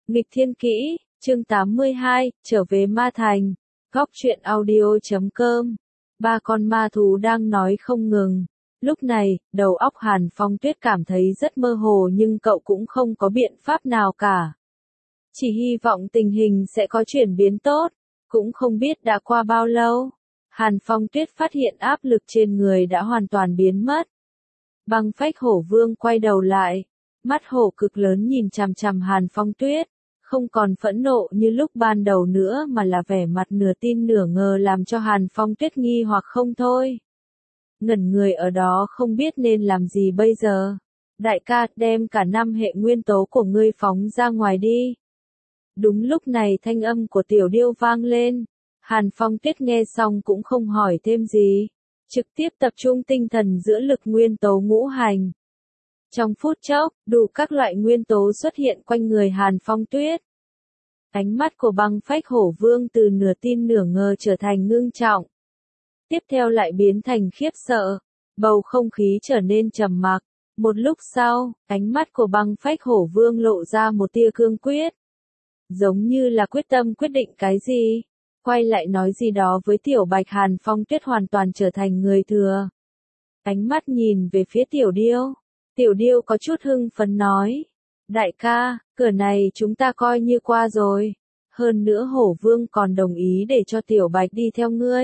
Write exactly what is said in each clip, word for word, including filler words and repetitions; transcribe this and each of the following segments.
Nghịch thiên kỹ, chương tám mươi hai, trở về ma thành. Góc truyện audio chấm com. Ba con ma thú đang nói không ngừng. Lúc này, đầu óc Hàn Phong Tuyết cảm thấy rất mơ hồ nhưng cậu cũng không có biện pháp nào cả. Chỉ hy vọng tình hình sẽ có chuyển biến tốt. Cũng không biết đã qua bao lâu. Hàn Phong Tuyết phát hiện áp lực trên người đã hoàn toàn biến mất. Băng phách hổ vương quay đầu lại. Mắt hổ cực lớn nhìn chằm chằm Hàn Phong Tuyết. Không còn phẫn nộ như lúc ban đầu nữa mà là vẻ mặt nửa tin nửa ngờ làm cho Hàn Phong Tuyết nghi hoặc không thôi. Ngẩn người ở đó không biết nên làm gì bây giờ. Đại ca, đem cả năm hệ nguyên tố của ngươi phóng ra ngoài đi. Đúng lúc này thanh âm của tiểu điêu vang lên. Hàn Phong Tuyết nghe xong cũng không hỏi thêm gì. Trực tiếp tập trung tinh thần giữa lực nguyên tố ngũ hành. Trong phút chốc, đủ các loại nguyên tố xuất hiện quanh người Hàn Phong Tuyết. Ánh mắt của băng phách hổ vương từ nửa tin nửa ngờ trở thành ngưng trọng. Tiếp theo lại biến thành khiếp sợ. Bầu không khí trở nên trầm mặc. Một lúc sau, ánh mắt của băng phách hổ vương lộ ra một tia cương quyết. Giống như là quyết tâm quyết định cái gì. Quay lại nói gì đó với tiểu bạch. Hàn Phong Tuyết hoàn toàn trở thành người thừa. Ánh mắt nhìn về phía tiểu điêu. Tiểu điêu có chút hưng phấn nói. Đại ca, cửa này chúng ta coi như qua rồi. Hơn nữa hổ vương còn đồng ý để cho tiểu bạch đi theo ngươi.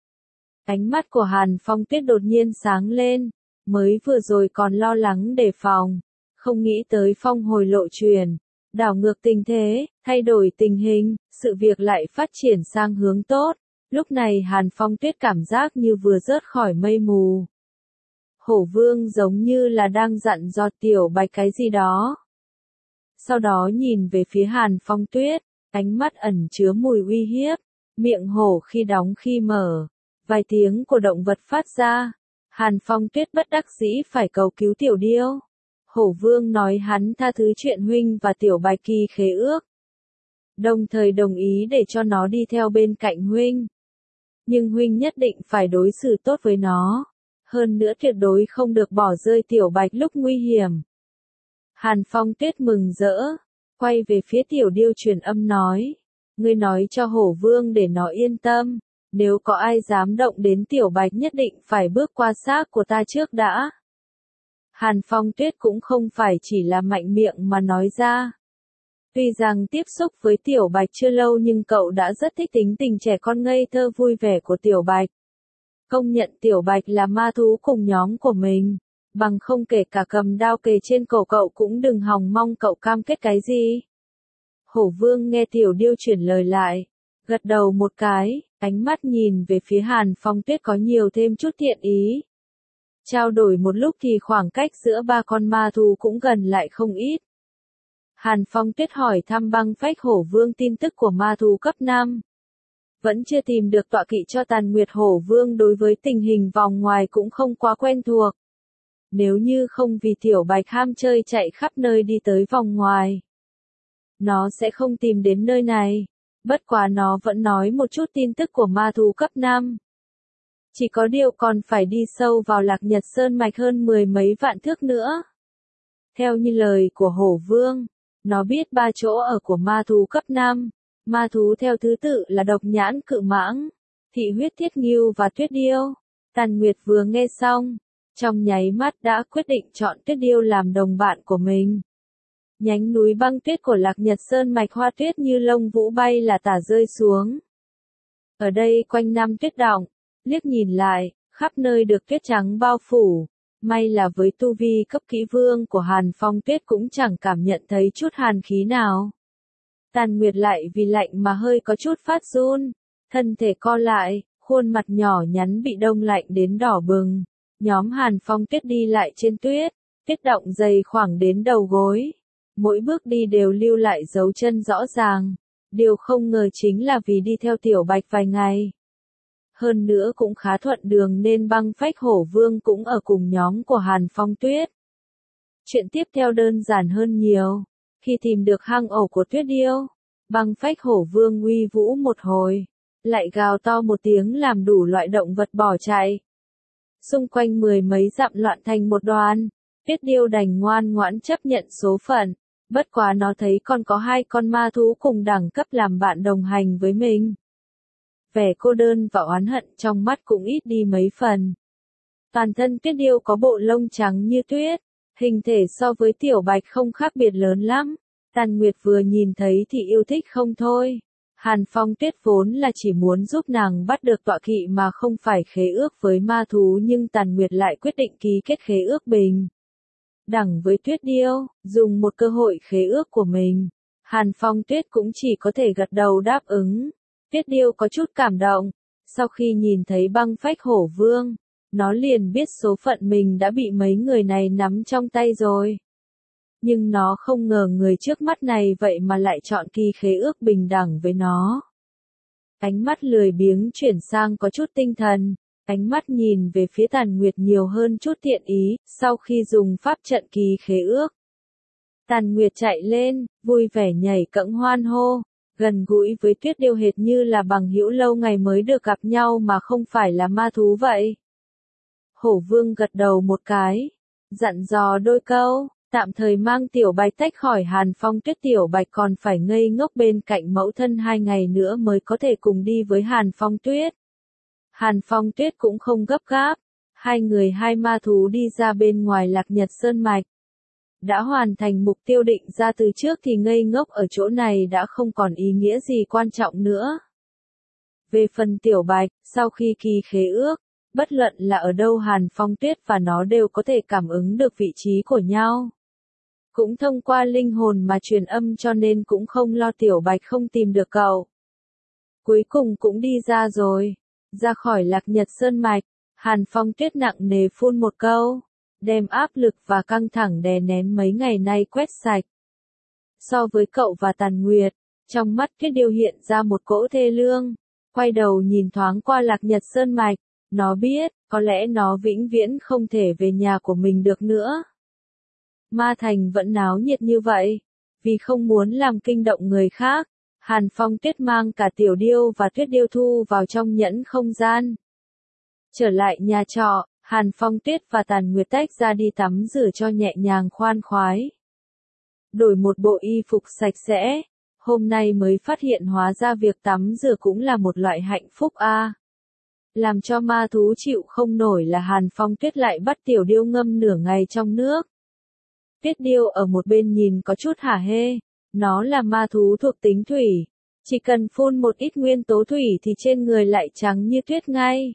Ánh mắt của Hàn Phong Tuyết đột nhiên sáng lên. Mới vừa rồi còn lo lắng đề phòng. Không nghĩ tới phong hồi lộ truyền. Đảo ngược tình thế, thay đổi tình hình, sự việc lại phát triển sang hướng tốt. Lúc này Hàn Phong Tuyết cảm giác như vừa rớt khỏi mây mù. Hổ vương giống như là đang dặn dò tiểu bạch cái gì đó. Sau đó nhìn về phía Hàn Phong Tuyết, ánh mắt ẩn chứa mùi uy hiếp, miệng hổ khi đóng khi mở, vài tiếng của động vật phát ra. Hàn Phong Tuyết bất đắc dĩ phải cầu cứu tiểu điêu. Hổ vương nói hắn tha thứ chuyện huynh và tiểu bạch kỳ khế ước. Đồng thời đồng ý để cho nó đi theo bên cạnh huynh. Nhưng huynh nhất định phải đối xử tốt với nó. Hơn nữa tuyệt đối không được bỏ rơi tiểu bạch lúc nguy hiểm. Hàn Phong Tuyết mừng rỡ, quay về phía tiểu điêu truyền âm nói. Ngươi nói cho hổ vương để nó yên tâm, nếu có ai dám động đến tiểu bạch nhất định phải bước qua xác của ta trước đã. Hàn Phong Tuyết cũng không phải chỉ là mạnh miệng mà nói ra. Tuy rằng tiếp xúc với tiểu bạch chưa lâu nhưng cậu đã rất thích tính tình trẻ con ngây thơ vui vẻ của tiểu bạch. Công nhận tiểu bạch là ma thú cùng nhóm của mình. Bằng không kể cả cầm đao kề trên cổ cậu cũng đừng hòng mong cậu cam kết cái gì. Hổ vương nghe tiểu điêu chuyển lời lại. Gật đầu một cái, ánh mắt nhìn về phía Hàn Phong Tuyết có nhiều thêm chút thiện ý. Trao đổi một lúc thì khoảng cách giữa ba con ma thú cũng gần lại không ít. Hàn Phong Tuyết hỏi thăm băng phách hổ vương tin tức của ma thú cấp năm. Vẫn chưa tìm được tọa kỵ cho Tàn Nguyệt hổ vương, đối với tình hình vòng ngoài cũng không quá quen thuộc. Nếu như không vì tiểu bạch ham chơi chạy khắp nơi đi tới vòng ngoài, nó sẽ không tìm đến nơi này. Bất quá nó vẫn nói một chút tin tức của ma thú cấp năm. Chỉ có điều còn phải đi sâu vào Lạc Nhật Sơn mạch hơn mười mấy vạn thước nữa. Theo như lời của hổ vương, nó biết ba chỗ ở của ma thú cấp năm. Ma thú theo thứ tự là độc nhãn cự mãng, thị huyết thiết ngưu và tuyết điêu. Tàn Nguyệt vừa nghe xong, trong nháy mắt đã quyết định chọn tuyết điêu làm đồng bạn của mình. Nhánh núi băng tuyết của Lạc Nhật Sơn mạch hoa tuyết như lông vũ bay là tả rơi xuống. Ở đây quanh năm tuyết đọng, liếc nhìn lại, khắp nơi được tuyết trắng bao phủ. May là với tu vi cấp kỹ vương của Hàn Phong Tuyết cũng chẳng cảm nhận thấy chút hàn khí nào. Tàn Nguyệt lại vì lạnh mà hơi có chút phát run, thân thể co lại, khuôn mặt nhỏ nhắn bị đông lạnh đến đỏ bừng. Nhóm Hàn Phong Tuyết đi lại trên tuyết, tuyết đọng dày khoảng đến đầu gối. Mỗi bước đi đều lưu lại dấu chân rõ ràng. Điều không ngờ chính là vì đi theo tiểu bạch vài ngày. Hơn nữa cũng khá thuận đường nên băng phách hổ vương cũng ở cùng nhóm của Hàn Phong Tuyết. Chuyện tiếp theo đơn giản hơn nhiều. Khi tìm được hang ổ của tuyết điêu, băng phách hổ vương uy vũ một hồi, lại gào to một tiếng làm đủ loại động vật bỏ chạy. Xung quanh mười mấy dặm loạn thành một đoàn, tuyết điêu đành ngoan ngoãn chấp nhận số phận, Bất quá nó thấy còn có hai con ma thú cùng đẳng cấp làm bạn đồng hành với mình. Vẻ cô đơn và oán hận trong mắt cũng ít đi mấy phần. Toàn thân Tuyết Điêu có bộ lông trắng như tuyết, hình thể so với Tiểu Bạch không khác biệt lớn lắm. Tàn Nguyệt vừa nhìn thấy thì yêu thích không thôi. Hàn Phong Tuyết vốn là chỉ muốn giúp nàng bắt được tọa kỵ mà không phải khế ước với ma thú, nhưng Tàn Nguyệt lại quyết định ký kết khế ước bình đẳng với Tuyết Điêu, dùng một cơ hội khế ước của mình. Hàn Phong Tuyết cũng chỉ có thể gật đầu đáp ứng. Tuyết Điêu có chút cảm động, sau khi nhìn thấy băng phách hổ vương, nó liền biết số phận mình đã bị mấy người này nắm trong tay rồi. Nhưng nó không ngờ người trước mắt này vậy mà lại chọn ký khế ước bình đẳng với nó. Ánh mắt lười biếng chuyển sang có chút tinh thần, ánh mắt nhìn về phía Tàn Nguyệt nhiều hơn chút thiện ý, sau khi dùng pháp trận ký khế ước. Tàn Nguyệt chạy lên, vui vẻ nhảy cẫng hoan hô, gần gũi với Tuyết Điêu hệt như là bằng hữu lâu ngày mới được gặp nhau mà không phải là ma thú vậy. Hổ Vương gật đầu một cái, dặn dò đôi câu, tạm thời mang Tiểu Bạch tách khỏi Hàn Phong Tuyết. Tiểu Bạch còn phải ngây ngốc bên cạnh mẫu thân hai ngày nữa mới có thể cùng đi với Hàn Phong Tuyết. Hàn Phong Tuyết cũng không gấp gáp, hai người hai ma thú đi ra bên ngoài Lạc Nhật Sơn Mạch. Đã hoàn thành mục tiêu định ra từ trước thì ngây ngốc ở chỗ này đã không còn ý nghĩa gì quan trọng nữa. Về phần Tiểu Bạch, sau khi ký khế ước, bất luận là ở đâu Hàn Phong Tuyết và nó đều có thể cảm ứng được vị trí của nhau. Cũng thông qua linh hồn mà truyền âm, cho nên cũng không lo Tiểu Bạch không tìm được cậu. Cuối cùng cũng đi ra rồi, ra khỏi Lạc Nhật Sơn Mạch, Hàn Phong Tuyết nặng nề phun một câu, đem áp lực và căng thẳng đè nén mấy ngày nay quét sạch. So với cậu và Tàn Nguyệt, trong mắt Tuyết Điêu hiện ra một cỗ thê lương, quay đầu nhìn thoáng qua Lạc Nhật Sơn Mạch, nó biết, có lẽ nó vĩnh viễn không thể về nhà của mình được nữa. Ma Thành vẫn náo nhiệt như vậy, vì không muốn làm kinh động người khác, Hàn Phong Tuyết mang cả Tiểu Điêu và Tuyết Điêu thu vào trong nhẫn không gian. Trở lại nhà trọ, Hàn Phong Tuyết và Tàn Nguyệt tách ra đi tắm rửa cho nhẹ nhàng khoan khoái. Đổi một bộ y phục sạch sẽ, hôm nay mới phát hiện hóa ra việc tắm rửa cũng là một loại hạnh phúc a. À. Làm cho ma thú chịu không nổi là Hàn Phong Tuyết lại bắt Tiểu Điêu ngâm nửa ngày trong nước. Tuyết Điêu ở một bên nhìn có chút hả hê, nó là ma thú thuộc tính thủy, chỉ cần phun một ít nguyên tố thủy thì trên người lại trắng như tuyết ngay.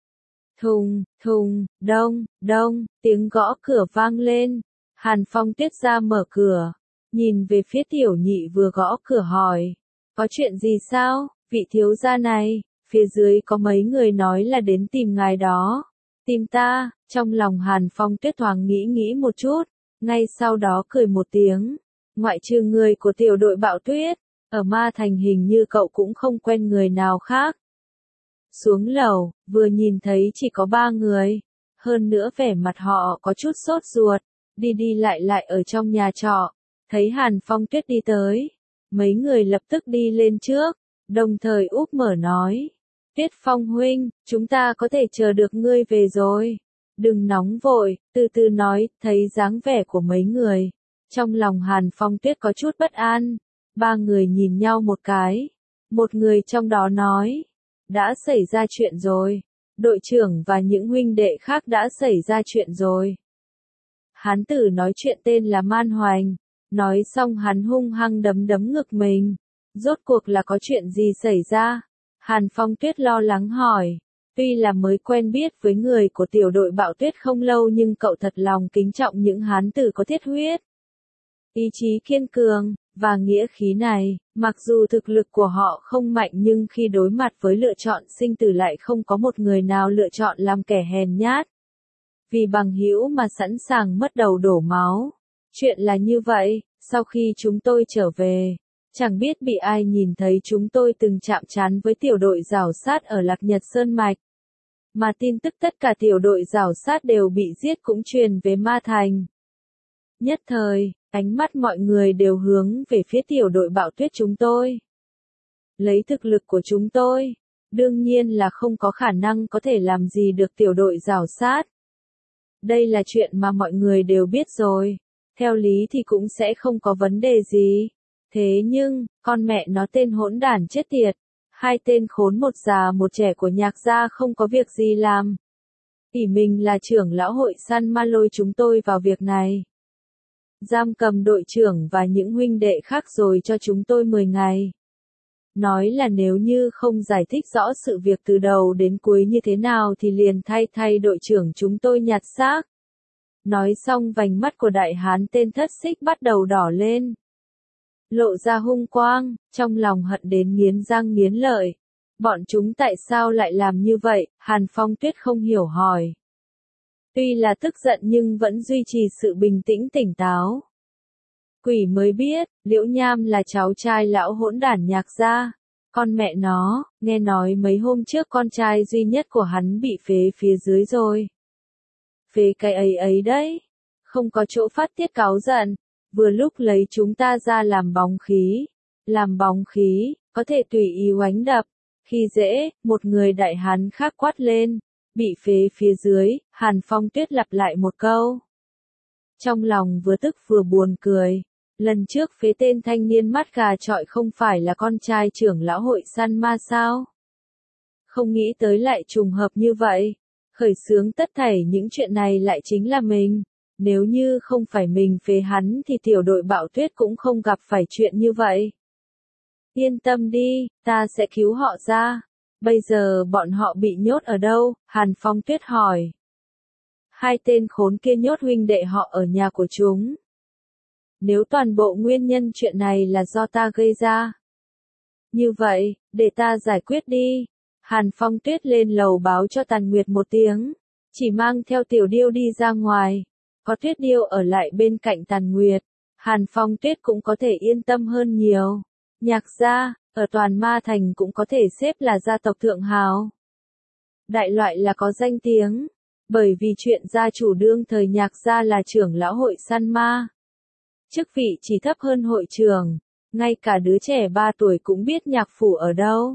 Thùng, thùng, đông, đông, tiếng gõ cửa vang lên. Hàn Phong Tuyết ra mở cửa, nhìn về phía Tiểu Nhị vừa gõ cửa hỏi, có chuyện gì sao, vị thiếu gia này, phía dưới có mấy người nói là đến tìm ngài đó. Tìm ta, trong lòng Hàn Phong Tuyết thoáng nghĩ nghĩ một chút, ngay sau đó cười một tiếng, ngoại trừ người của tiểu đội Bạo Tuyết, ở Ma Thành hình như cậu cũng không quen người nào khác. Xuống lầu, vừa nhìn thấy chỉ có ba người, hơn nữa vẻ mặt họ có chút sốt ruột, đi đi lại lại ở trong nhà trọ, thấy Hàn Phong Tuyết đi tới, mấy người lập tức đi lên trước, đồng thời úp mở nói, Tuyết Phong huynh, chúng ta có thể chờ được ngươi về rồi, đừng nóng vội, từ từ nói. Thấy dáng vẻ của mấy người, trong lòng Hàn Phong Tuyết có chút bất an, ba người nhìn nhau một cái, một người trong đó nói, đã xảy ra chuyện rồi, đội trưởng và những huynh đệ khác đã xảy ra chuyện rồi. Hán tử nói chuyện tên là Man Hoành, nói xong hắn hung hăng đấm đấm ngực mình, rốt cuộc là có chuyện gì xảy ra? Hàn Phong Tuyết lo lắng hỏi, tuy là mới quen biết với người của tiểu đội Bạo Tuyết không lâu nhưng cậu thật lòng kính trọng những hán tử có thiết huyết, ý chí kiên cường, và nghĩa khí này, mặc dù thực lực của họ không mạnh nhưng khi đối mặt với lựa chọn sinh tử lại không có một người nào lựa chọn làm kẻ hèn nhát. Vì bằng hữu mà sẵn sàng mất đầu đổ máu. Chuyện là như vậy, sau khi chúng tôi trở về, chẳng biết bị ai nhìn thấy chúng tôi từng chạm trán với tiểu đội giảo sát ở Lạc Nhật Sơn Mạch. Mà tin tức tất cả tiểu đội giảo sát đều bị giết cũng truyền về Ma Thành. Nhất thời, ánh mắt mọi người đều hướng về phía tiểu đội Bạo Tuyết chúng tôi. Lấy thực lực của chúng tôi, đương nhiên là không có khả năng có thể làm gì được tiểu đội giảo sát. Đây là chuyện mà mọi người đều biết rồi. Theo lý thì cũng sẽ không có vấn đề gì. Thế nhưng, con mẹ nó tên hỗn đản chết tiệt. Hai tên khốn một già một trẻ của Nhạc gia không có việc gì làm. ỷ mình là trưởng lão hội săn ma lôi chúng tôi vào việc này. Giam cầm đội trưởng và những huynh đệ khác rồi cho chúng tôi mười ngày. Nói là nếu như không giải thích rõ sự việc từ đầu đến cuối như thế nào thì liền thay thay đội trưởng chúng tôi nhặt xác. Nói xong vành mắt của đại hán tên Thất Xích bắt đầu đỏ lên. Lộ ra hung quang, trong lòng hận đến nghiến răng nghiến lợi. Bọn chúng tại sao lại làm như vậy? Hàn Phong Tuyết không hiểu hỏi. Tuy là tức giận nhưng vẫn duy trì sự bình tĩnh tỉnh táo. Quỷ mới biết, Liễu Nham là cháu trai lão hỗn đản Nhạc gia. Con mẹ nó, nghe nói mấy hôm trước con trai duy nhất của hắn bị phế phía dưới rồi. Phế cái ấy ấy đấy. Không có chỗ phát tiết cáu giận. Vừa lúc lấy chúng ta ra làm bóng khí. Làm bóng khí, có thể tùy ý oánh đập. Khi dễ, một người đại hán khác quát lên. Bị phế phía dưới, Hàn Phong Tuyết lặp lại một câu. Trong lòng vừa tức vừa buồn cười. Lần trước phế tên thanh niên mắt gà trọi không phải là con trai trưởng lão hội săn ma sao? Không nghĩ tới lại trùng hợp như vậy. Khởi xướng tất thảy những chuyện này lại chính là mình. Nếu như không phải mình phế hắn thì tiểu đội Bạo Tuyết cũng không gặp phải chuyện như vậy. Yên tâm đi, ta sẽ cứu họ ra. Bây giờ bọn họ bị nhốt ở đâu? Hàn Phong Tuyết hỏi. Hai tên khốn kia nhốt huynh đệ họ ở nhà của chúng. Nếu toàn bộ nguyên nhân chuyện này là do ta gây ra. Như vậy, để ta giải quyết đi. Hàn Phong Tuyết lên lầu báo cho Tàn Nguyệt một tiếng. Chỉ mang theo Tiểu Điêu đi ra ngoài. Có Tuyết Điêu ở lại bên cạnh Tàn Nguyệt. Hàn Phong Tuyết cũng có thể yên tâm hơn nhiều. Nhạc gia, ở toàn ma thành cũng có thể xếp là gia tộc thượng hào. Đại loại là có danh tiếng. Bởi vì chuyện gia chủ đương thời Nhạc gia là trưởng lão hội săn ma. Chức vị chỉ thấp hơn hội trưởng, ngay cả đứa trẻ ba tuổi cũng biết Nhạc phủ ở đâu.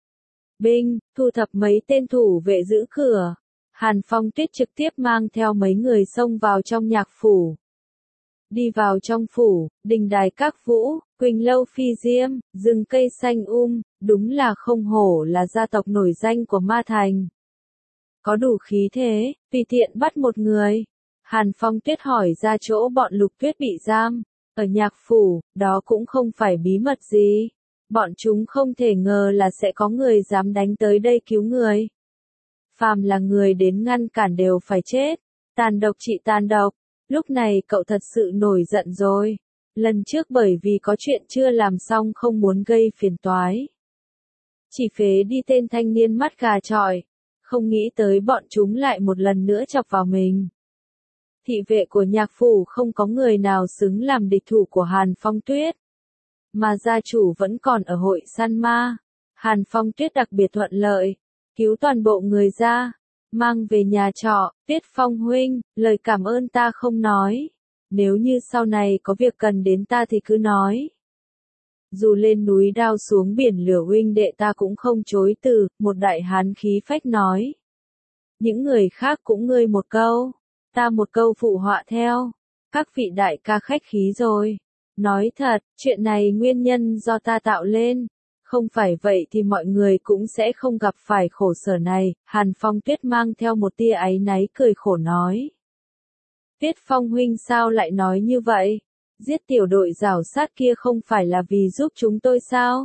Binh, thu thập mấy tên thủ vệ giữ cửa. Hàn Phong Tuyết trực tiếp mang theo mấy người xông vào trong Nhạc phủ. Đi vào trong phủ, đình đài các vũ, quỳnh lâu phi diêm, rừng cây xanh um, đúng là không hổ là gia tộc nổi danh của ma thành. Có đủ khí thế, tùy tiện bắt một người. Hàn Phong Tuyết hỏi ra chỗ bọn Lục Tuyết bị giam. Ở Nhạc phủ, đó cũng không phải bí mật gì. Bọn chúng không thể ngờ là sẽ có người dám đánh tới đây cứu người. Phàm là người đến ngăn cản đều phải chết. Tàn độc trị tàn độc. Lúc này cậu thật sự nổi giận rồi. Lần trước bởi vì có chuyện chưa làm xong không muốn gây phiền toái. Chỉ phế đi tên thanh niên mắt gà trọi. Không nghĩ tới bọn chúng lại một lần nữa chọc vào mình. Thị vệ của Nhạc phủ không có người nào xứng làm địch thủ của Hàn Phong Tuyết. Mà gia chủ vẫn còn ở hội săn ma. Hàn Phong Tuyết đặc biệt thuận lợi. Cứu toàn bộ người ra. Mang về nhà trọ. Tiết Phong huynh, lời cảm ơn ta không nói. Nếu như sau này có việc cần đến ta thì cứ nói. Dù lên núi đao xuống biển lửa huynh đệ ta cũng không chối từ. Một đại hán khí phách nói. Những người khác cũng ngươi một câu. Ta một câu phụ họa theo. Các vị đại ca khách khí rồi. Nói thật, chuyện này nguyên nhân do ta tạo lên. Không phải vậy thì mọi người cũng sẽ không gặp phải khổ sở này. Hàn Phong Tuyết mang theo một tia áy náy cười khổ nói. Tiết Phong huynh sao lại nói như vậy? Giết tiểu đội rảo sát kia không phải là vì giúp chúng tôi sao?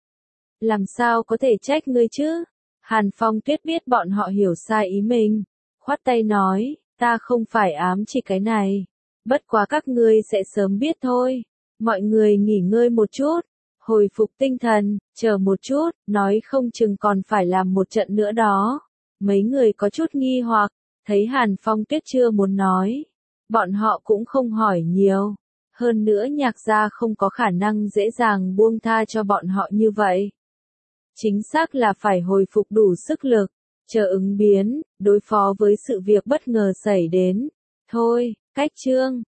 Làm sao có thể trách ngươi chứ? Hàn Phong Tuyết biết bọn họ hiểu sai ý mình. Khoát tay nói. Ta không phải ám chỉ cái này. Bất quá các ngươi sẽ sớm biết thôi. Mọi người nghỉ ngơi một chút. Hồi phục tinh thần, chờ một chút, nói không chừng còn phải làm một trận nữa đó. Mấy người có chút nghi hoặc, thấy Hàn Phong Tuyết chưa muốn nói. Bọn họ cũng không hỏi nhiều. Hơn nữa Nhạc gia không có khả năng dễ dàng buông tha cho bọn họ như vậy. Chính xác là phải hồi phục đủ sức lực. Chờ ứng biến, đối phó với sự việc bất ngờ xảy đến. Thôi, cách chương.